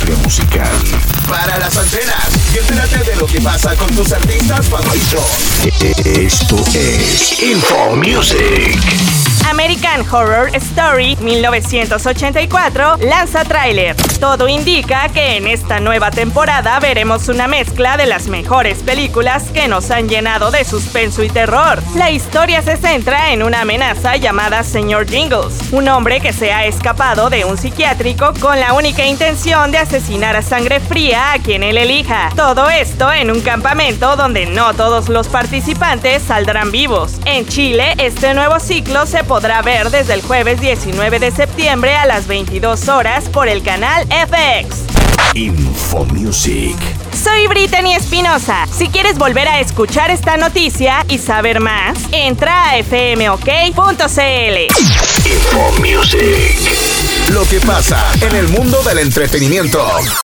industria musical. Para las antenas y entérate de lo que pasa con tus artistas favoritos. Esto es Info Music. American Horror Story 1984 lanza tráiler. Todo indica que en esta nueva temporada veremos una mezcla de las mejores películas que nos han llenado de suspenso y terror. La historia se centra en una amenaza llamada Señor Jingles, un hombre que se ha escapado de un psiquiátrico con la única intención de asesinar a sangre fría a quien él elija. Todo esto en un campamento donde no todos los participantes saldrán vivos. En Chile, este nuevo ciclo se podrá ver desde el jueves 19 de septiembre a las 22 horas por el canal FX. Info Music. Soy Brittany Espinosa. Si quieres volver a escuchar esta noticia y saber más, entra a fmok.cl. Info Music. Lo que pasa en el mundo del entretenimiento.